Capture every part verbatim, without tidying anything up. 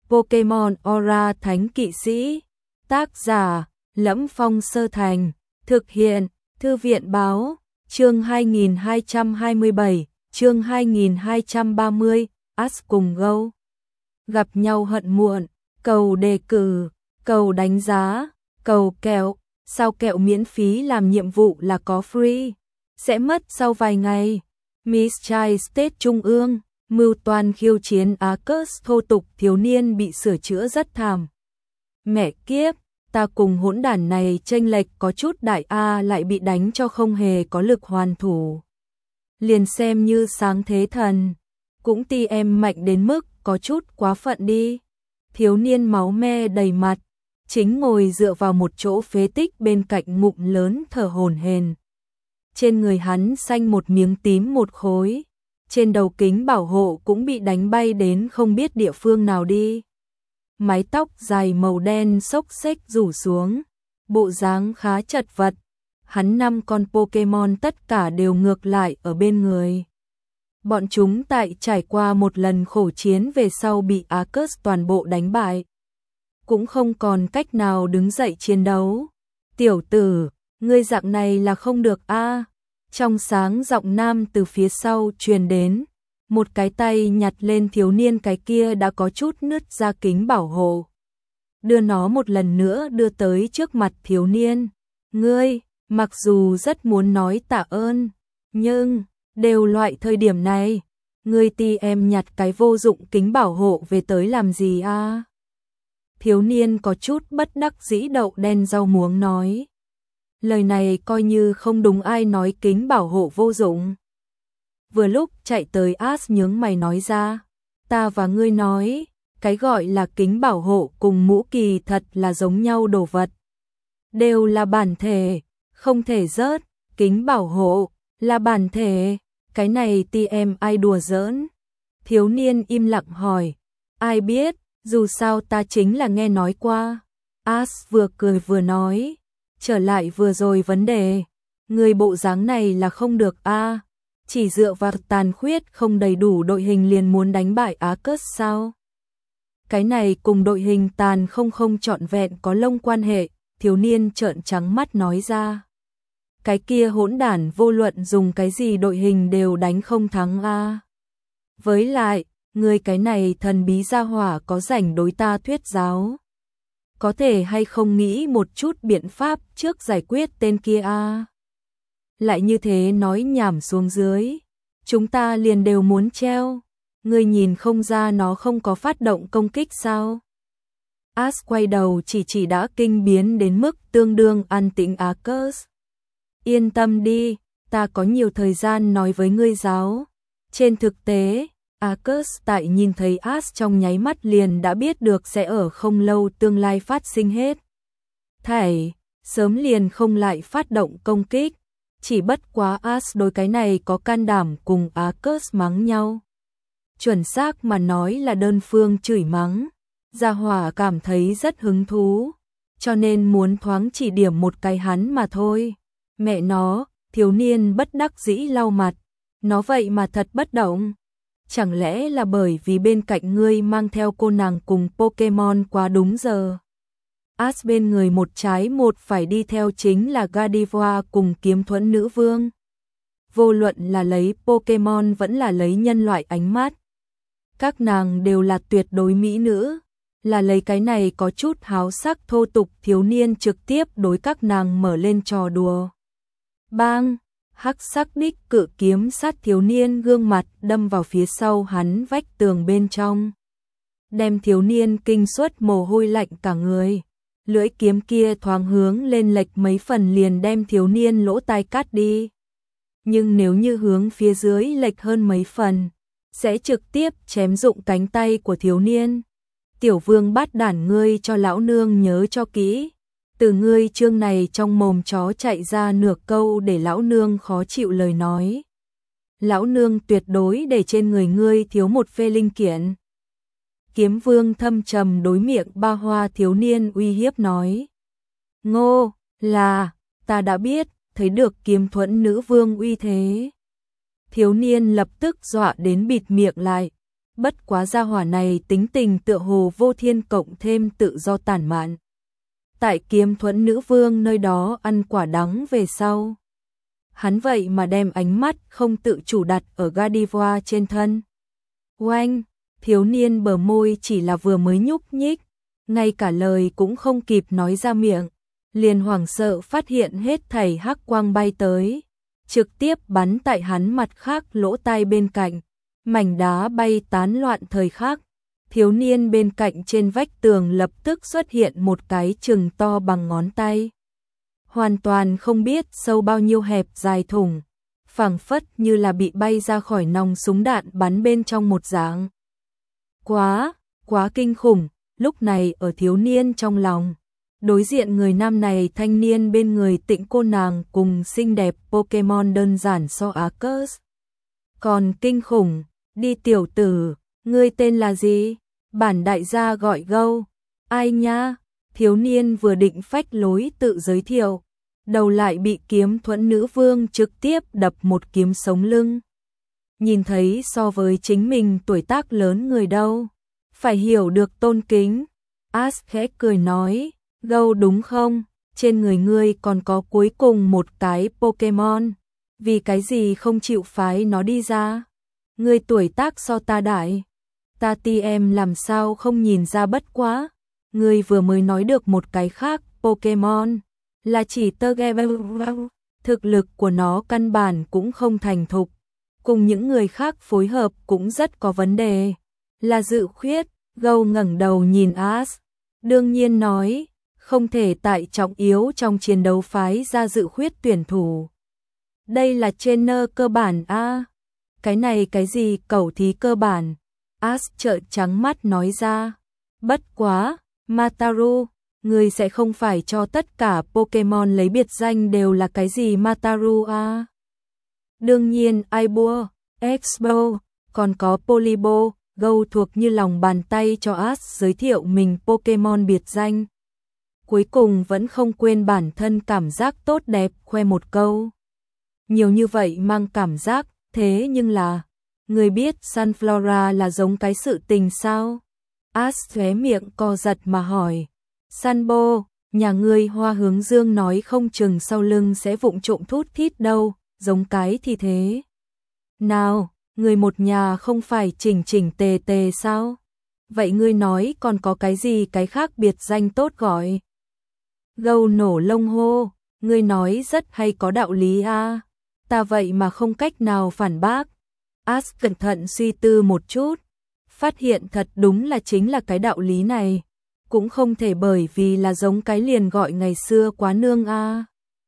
Pokemon Aura Thánh Kỵ Sĩ. Tác giả Lẫm Phong Sơ Thành. Thực hiện Thư viện Báo. Chương hai nghìn hai trăm hai mươi bảy, chương hai nghìn hai trăm ba mươi, Ash cùng Go. Gặp nhau hận muộn, cầu đề cử, cầu đánh giá, cầu kẹo, sao kẹo miễn phí làm nhiệm vụ là có free, sẽ mất sau vài ngày. Miss Chai State Trung ương, mưu toan khiêu chiến Arceus thô tục thiếu niên bị sửa chữa rất thảm. Mẹ kiếp, ta cùng hỗn đản này chênh lệch có chút đại A lại bị đánh cho không hề có lực hoàn thủ. Liền xem như sáng thế thần, cũng ti em mạnh đến mức có chút quá phận đi. Thiếu niên máu me đầy mặt, chính ngồi dựa vào một chỗ phế tích bên cạnh ngụm lớn thở hổn hển. Trên người hắn xanh một miếng tím một khối, trên đầu kính bảo hộ cũng bị đánh bay đến không biết địa phương nào đi. Mái tóc dài màu đen xốc xếch rủ xuống, bộ dáng khá chật vật. Hắn năm con Pokemon tất cả đều ngược lại ở bên người. Bọn chúng tại trải qua một lần khổ chiến về sau bị Arceus toàn bộ đánh bại, cũng không còn cách nào đứng dậy chiến đấu. Tiểu tử, ngươi dạng này là không được a. Trong sáng giọng nam từ phía sau truyền đến, một cái tay nhặt lên thiếu niên cái kia đã có chút nứt ra kính bảo hộ, đưa nó một lần nữa đưa tới trước mặt thiếu niên. Ngươi, mặc dù rất muốn nói tạ ơn, nhưng đều loại thời điểm này, ngươi ti em nhặt cái vô dụng kính bảo hộ về tới làm gì a? Thiếu niên có chút bất đắc dĩ đậu đen rau muống nói. Lời này coi như không đúng, ai nói kính bảo hộ vô dụng. Vừa lúc chạy tới Ash nhướng mày nói ra, ta và ngươi nói, cái gọi là kính bảo hộ cùng mũ kỳ thật là giống nhau đồ vật. Đều là bản thể, không thể rớt, kính bảo hộ là bản thể, cái này ti em ai đùa giỡn. Thiếu niên im lặng hỏi, ai biết, dù sao ta chính là nghe nói qua. Ash vừa cười vừa nói, trở lại vừa rồi vấn đề, người bộ dáng này là không được a, chỉ dựa vào tàn khuyết không đầy đủ đội hình liền muốn đánh bại Arceus sao? Cái này cùng đội hình tàn không không trọn vẹn có lông quan hệ. Thiếu niên trợn trắng mắt nói ra, cái kia hỗn đản vô luận dùng cái gì đội hình đều đánh không thắng a. Với lại, người cái này thần bí gia hỏa có rảnh đối ta thuyết giáo, có thể hay không nghĩ một chút biện pháp trước giải quyết tên kia a? Lại như thế nói nhảm xuống dưới, chúng ta liền đều muốn treo. Ngươi nhìn không ra nó không có phát động công kích sao? Ash quay đầu chỉ chỉ đã kinh biến đến mức tương đương an tĩnh Arceus. Yên tâm đi, ta có nhiều thời gian nói với ngươi giáo. Trên thực tế, Arceus tại nhìn thấy Ash trong nháy mắt liền đã biết được sẽ ở không lâu tương lai phát sinh hết thảy, sớm liền không lại phát động công kích. Chỉ bất quá Ash đối cái này có can đảm cùng Arceus mắng nhau. Chuẩn xác mà nói là đơn phương chửi mắng. Gia hỏa cảm thấy rất hứng thú, cho nên muốn thoáng chỉ điểm một cái hắn mà thôi. Mẹ nó, thiếu niên bất đắc dĩ lau mặt, nó vậy mà thật bất động. Chẳng lẽ là bởi vì bên cạnh ngươi mang theo cô nàng cùng Pokemon quá đúng giờ? Ash bên người một trái một phải đi theo chính là Gardevoir cùng Kiếm Thuẫn Nữ Vương. Vô luận là lấy Pokemon vẫn là lấy nhân loại ánh mắt, các nàng đều là tuyệt đối mỹ nữ. Là lấy cái này có chút háo sắc thô tục thiếu niên trực tiếp đối các nàng mở lên trò đùa. Bang, hắc sắc đích cự kiếm sát thiếu niên gương mặt đâm vào phía sau hắn vách tường bên trong, đem thiếu niên kinh suất mồ hôi lạnh cả người. Lưỡi kiếm kia thoáng hướng lên lệch mấy phần liền đem thiếu niên lỗ tai cắt đi. Nhưng nếu như hướng phía dưới lệch hơn mấy phần, sẽ trực tiếp chém rụng cánh tay của thiếu niên. Tiểu vương bát đản, ngươi cho lão nương nhớ cho kỹ, từ ngươi chương này trong mồm chó chạy ra nửa câu để lão nương khó chịu lời nói. Lão nương tuyệt đối để trên người ngươi thiếu một phê linh kiện. Kiếm vương thâm trầm đối miệng ba hoa thiếu niên uy hiếp nói. Ngô, là, ta đã biết, thấy được Kiếm Thuẫn Nữ Vương uy thế. Thiếu niên lập tức dọa đến bịt miệng lại. bất quá gia hỏa này tính tình tựa hồ vô thiên cộng thêm tự do tản mạn. Tại Kiếm Thuẫn nữ vương nơi đó ăn quả đắng về sau. Hắn vậy mà đem ánh mắt không tự chủ đặt ở Gardevoir trên thân. Oanh, thiếu niên bờ môi chỉ là vừa mới nhúc nhích, ngay cả lời cũng không kịp nói ra miệng, liền hoảng sợ phát hiện hết thảy hắc quang bay tới, trực tiếp bắn tại hắn mặt khác lỗ tai bên cạnh, mảnh đá bay tán loạn thời khắc. Thiếu niên bên cạnh trên vách tường lập tức xuất hiện một cái chừng to bằng ngón tay. Hoàn toàn không biết sâu bao nhiêu hẹp dài thủng, phảng phất như là bị bay ra khỏi nòng súng đạn bắn bên trong một dạng. Quá, quá kinh khủng, lúc này ở thiếu niên trong lòng. Đối diện người nam này thanh niên bên người Tịnh cô nàng cùng xinh đẹp Pokemon đơn giản so Arceus. Còn kinh khủng, đi tiểu tử, ngươi tên là gì? Bản đại gia gọi Gâu. Ai nha? Thiếu niên vừa định phách lối tự giới thiệu, đầu lại bị Kiếm Thuẫn nữ vương trực tiếp đập một kiếm sống lưng. Nhìn thấy so với chính mình tuổi tác lớn người đâu, phải hiểu được tôn kính. Ash khẽ cười nói, Gâu đúng không? Trên người ngươi còn có cuối cùng một cái Pokemon, vì cái gì không chịu phái nó đi ra? Ngươi tuổi tác so ta đại, ta ti em làm sao không nhìn ra bất quá? Ngươi vừa mới nói được một cái khác Pokemon, là chỉ Tergevel, thực lực của nó căn bản cũng không thành thục, cùng những người khác phối hợp cũng rất có vấn đề, là dự khuyết. Gâu ngẩng đầu nhìn Ash, đương nhiên nói, không thể tại trọng yếu trong chiến đấu phái ra dự khuyết tuyển thủ. Đây là trainer cơ bản a. Cái này cái gì cẩu thí cơ bản? Ash trợn trắng mắt nói ra. Bất quá, Mataru, ngươi sẽ không phải cho tất cả Pokemon lấy biệt danh đều là cái gì Mataru a? Đương nhiên Aibua, Expo, còn có Polibo. Gâu thuộc như lòng bàn tay cho Ash giới thiệu mình Pokemon biệt danh. Cuối cùng vẫn không quên bản thân cảm giác tốt đẹp khoe một câu. Nhiều như vậy mang cảm giác, thế nhưng là, người biết Sunflora là giống cái sự tình sao? Ash khóe miệng co giật mà hỏi. Sunbo, nhà ngươi Hoa Hướng Dương nói không chừng sau lưng sẽ vụng trộm thút thít đâu, giống cái thì thế. Nào, người một nhà không phải chỉnh chỉnh tề tề sao? Vậy ngươi nói còn có cái gì cái khác biệt danh tốt gọi? Gâu nổ lông hô, ngươi nói rất hay có đạo lý a. Ta vậy mà không cách nào phản bác. Ash cẩn thận suy tư một chút, phát hiện thật đúng là chính là cái đạo lý này, cũng không thể bởi vì là giống cái liền gọi ngày xưa quá nương a.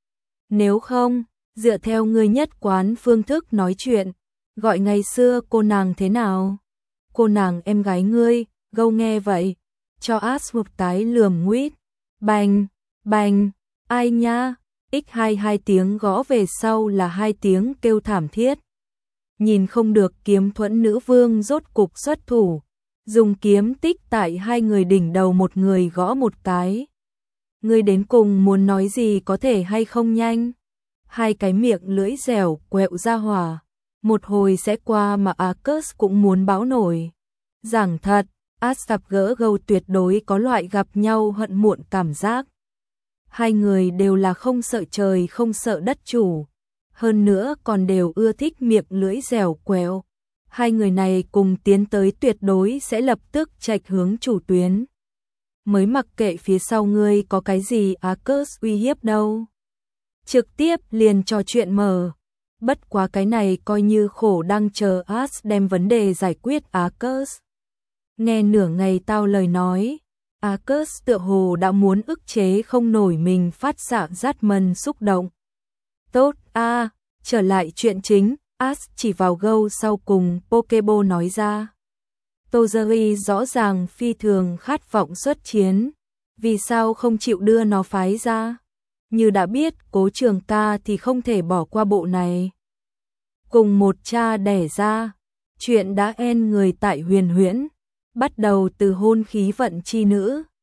Nếu không, dựa theo ngươi nhất quán phương thức nói chuyện, gọi ngày xưa cô nàng thế nào? Cô nàng em gái ngươi. Gâu nghe vậy, cho Ash một cái lườm nguýt. Bành, bành, ai nha? X hai hai tiếng gõ về sau là hai tiếng kêu thảm thiết. Nhìn không được Kiếm Thuẫn nữ vương rốt cục xuất thủ, dùng kiếm tích tại hai người đỉnh đầu một người gõ một cái. Ngươi đến cùng muốn nói gì có thể hay không nhanh? Hai cái miệng lưỡi dẻo quẹo ra hỏa, một hồi sẽ qua mà Arceus cũng muốn báo nổi. Giảng thật, Ash gặp gỡ Gâu tuyệt đối có loại gặp nhau hận muộn cảm giác. Hai người đều là không sợ trời không sợ đất chủ, hơn nữa còn đều ưa thích miệng lưỡi dẻo quẹo. Hai người này cùng tiến tới tuyệt đối sẽ lập tức chạch hướng chủ tuyến. Mới mặc kệ phía sau ngươi có cái gì Arceus uy hiếp đâu. Trực tiếp liền trò chuyện mở. Bất quá cái này coi như khổ đang chờ Ash đem vấn đề giải quyết Arceus. Nghe nửa ngày tao lời nói, Arceus tựa hồ đã muốn ức chế không nổi mình phát xạ rát mân xúc động. Tốt a, à, trở lại chuyện chính, Ash chỉ vào Gâu sau cùng Pokeball nói ra. Tozeri rõ ràng phi thường khát vọng xuất chiến, vì sao không chịu đưa nó phái ra? Như đã biết Cố Trường Ca thì không thể bỏ qua bộ này. Cùng một cha đẻ ra, chuyện đã en người tại Huyền Huyễn, bắt đầu từ hôn khí vận chi nữ,